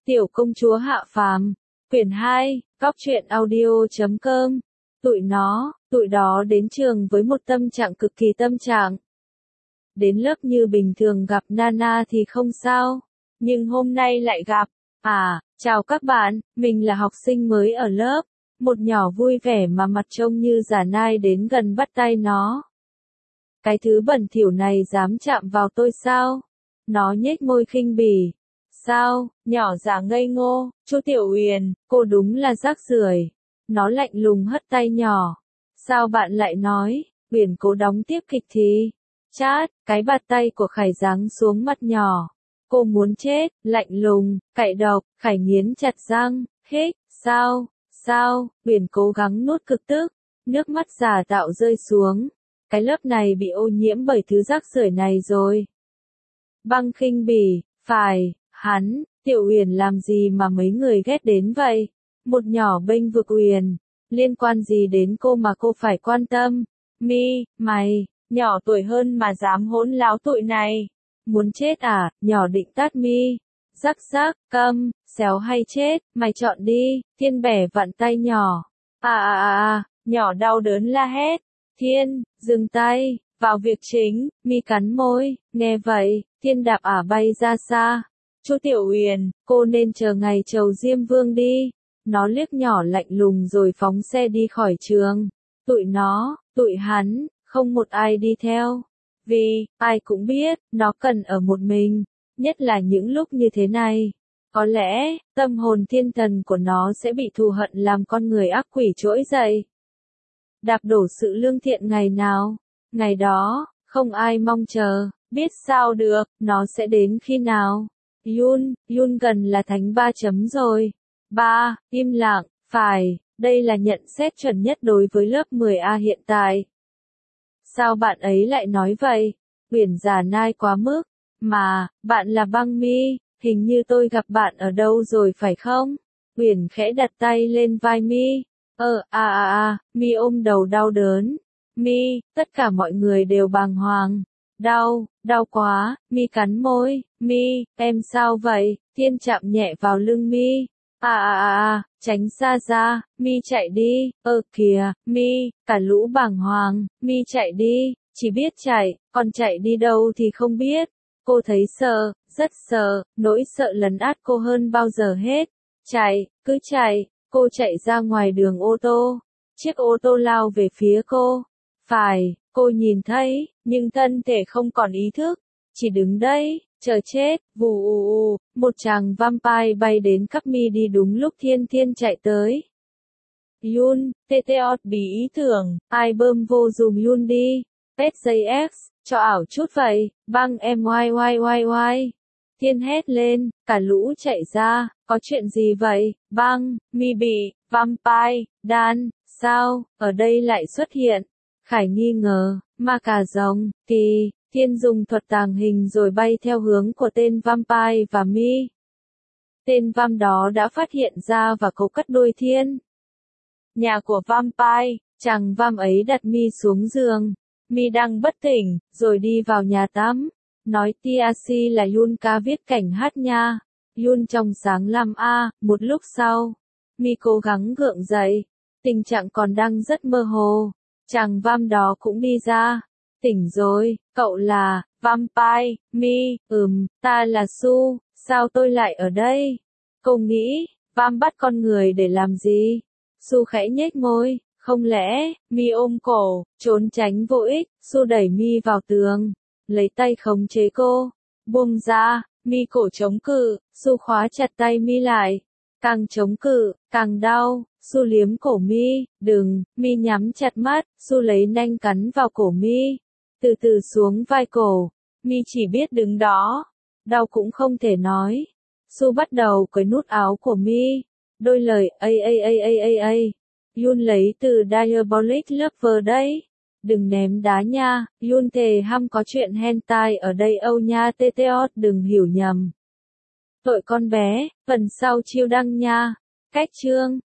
Tiểu công chúa hạ phàm, quyển 2, góc truyện audio.com. Tụi đó đến trường với một tâm trạng cực kỳ tâm trạng. Đến lớp như bình thường gặp Nana thì không sao, nhưng hôm nay lại gặp. Chào các bạn, mình là học sinh mới ở lớp. Một nhỏ vui vẻ mà mặt trông như giả nai đến gần bắt tay nó. Cái thứ bẩn thỉu này dám chạm vào tôi sao? Nó nhếch môi khinh bỉ. Sao, nhỏ giả ngây ngô, Chu Tiểu Uyển, cô đúng là rác rưởi. Nó lạnh lùng hất tay nhỏ. Sao bạn lại nói? Uyển cố đóng tiếp kịch thì. Chát, cái bạt tay của Khải giáng xuống mặt nhỏ. Cô muốn chết, lạnh lùng, cay độc, Khải nghiến chặt răng, hích, sao, Uyển cố gắng nuốt cực tức, nước mắt giả tạo rơi xuống. Cái lớp này bị ô nhiễm bởi thứ rác rưởi này rồi. Băng khinh bỉ, phải, hắn, Tiểu Uyển làm gì mà mấy người ghét đến vậy? Một nhỏ bênh vực Uyển, liên quan gì đến cô mà cô phải quan tâm? Mày, nhỏ tuổi hơn mà dám hỗn láo tụi này. Muốn chết à? Nhỏ định tát mi. Rắc, câm, xéo hay chết, mày chọn đi. Thiên bẻ vặn tay nhỏ. Nhỏ đau đớn la hét. Thiên, dừng tay, vào việc chính. Mi cắn môi, nghe vậy, Thiên đạp bay ra xa. Chu Tiểu Uyển, cô nên chờ ngày chầu Diêm Vương đi. Nó liếc nhỏ lạnh lùng rồi phóng xe đi khỏi trường. Tụi hắn, không một ai đi theo. Vì, ai cũng biết, nó cần ở một mình, nhất là những lúc như thế này. Có lẽ, tâm hồn thiên thần của nó sẽ bị thù hận làm con người ác quỷ trỗi dậy. Đạp đổ sự lương thiện ngày nào? Ngày đó, không ai mong chờ, biết sao được, nó sẽ đến khi nào? Yun gần là thánh 3 chấm rồi. Im lặng, phải, đây là nhận xét chuẩn nhất đối với lớp 10A hiện tại. Sao bạn ấy lại nói vậy? Uyển giả nai quá mức. Mà, bạn là Băng Mi, hình như tôi gặp bạn ở đâu rồi phải không? Uyển khẽ đặt tay lên vai Mi. Mi ôm đầu đau đớn. Mi, tất cả mọi người đều bàng hoàng. Đau quá, Mi cắn môi. Mi, em sao vậy? Thiên chạm nhẹ vào lưng Mi. Tránh xa ra, Mi chạy đi. Kìa, Mi, cả lũ bàng hoàng. Mi chạy đi, chỉ biết chạy, còn chạy đi đâu thì không biết. Cô thấy sợ, rất sợ, nỗi sợ lấn át cô hơn bao giờ hết. Cứ chạy, cô chạy ra ngoài đường ô tô. Chiếc ô tô lao về phía cô. Phải, cô nhìn thấy, nhưng thân thể không còn ý thức. Chỉ đứng đây, chờ chết. Vù, một chàng vampire bay đến cắp Mi đi đúng lúc Thiên chạy tới. Yun, TTOT bí ý tưởng, ai bơm vô dùm Yun đi. PetJX, cho ảo chút vậy, băng em y. Thiên hét lên, cả lũ chạy ra, có chuyện gì vậy? Băng, Mi bị, vampire, đan, sao, ở đây lại xuất hiện? Khải nghi ngờ, ma cà rồng, kỳ, Thiên dùng thuật tàng hình rồi bay theo hướng của tên vampire và Mi. Tên vam đó đã phát hiện ra và cố cắt đuôi Thiên. Nhà của vampire, chàng vam ấy đặt Mi xuống giường. Mi đang bất tỉnh, rồi đi vào nhà tắm. Nói Tiaci là Yun ca viết cảnh hát nha. Yun trong sáng làm một lúc sau. Mi cố gắng gượng dậy. Tình trạng còn đang rất mơ hồ. Chàng vam đó cũng đi ra. Tỉnh rồi, cậu là vampire. Mi, ta là Su, sao tôi lại ở đây? Cô nghĩ, vam bắt con người để làm gì? Su khẽ nhếch môi. Không lẽ, Mi ôm cổ, trốn tránh vô ích, Su đẩy Mi vào tường, lấy tay khống chế cô, buông ra, Mi cổ chống cự, Su khóa chặt tay Mi lại, càng chống cự, càng đau, Su liếm cổ Mi, đừng, Mi nhắm chặt mắt, Su lấy nanh cắn vào cổ Mi, từ từ xuống vai cổ, Mi chỉ biết đứng đó, đau cũng không thể nói, Su bắt đầu cởi nút áo của Mi, đôi lời Yun lấy từ Diabolic Lover đấy. Đừng ném đá nha, Yun thề hăm có chuyện hentai ở đây Âu nha TTOT đừng hiểu nhầm. Tội con bé, phần sau chiêu đăng nha. Cách chương.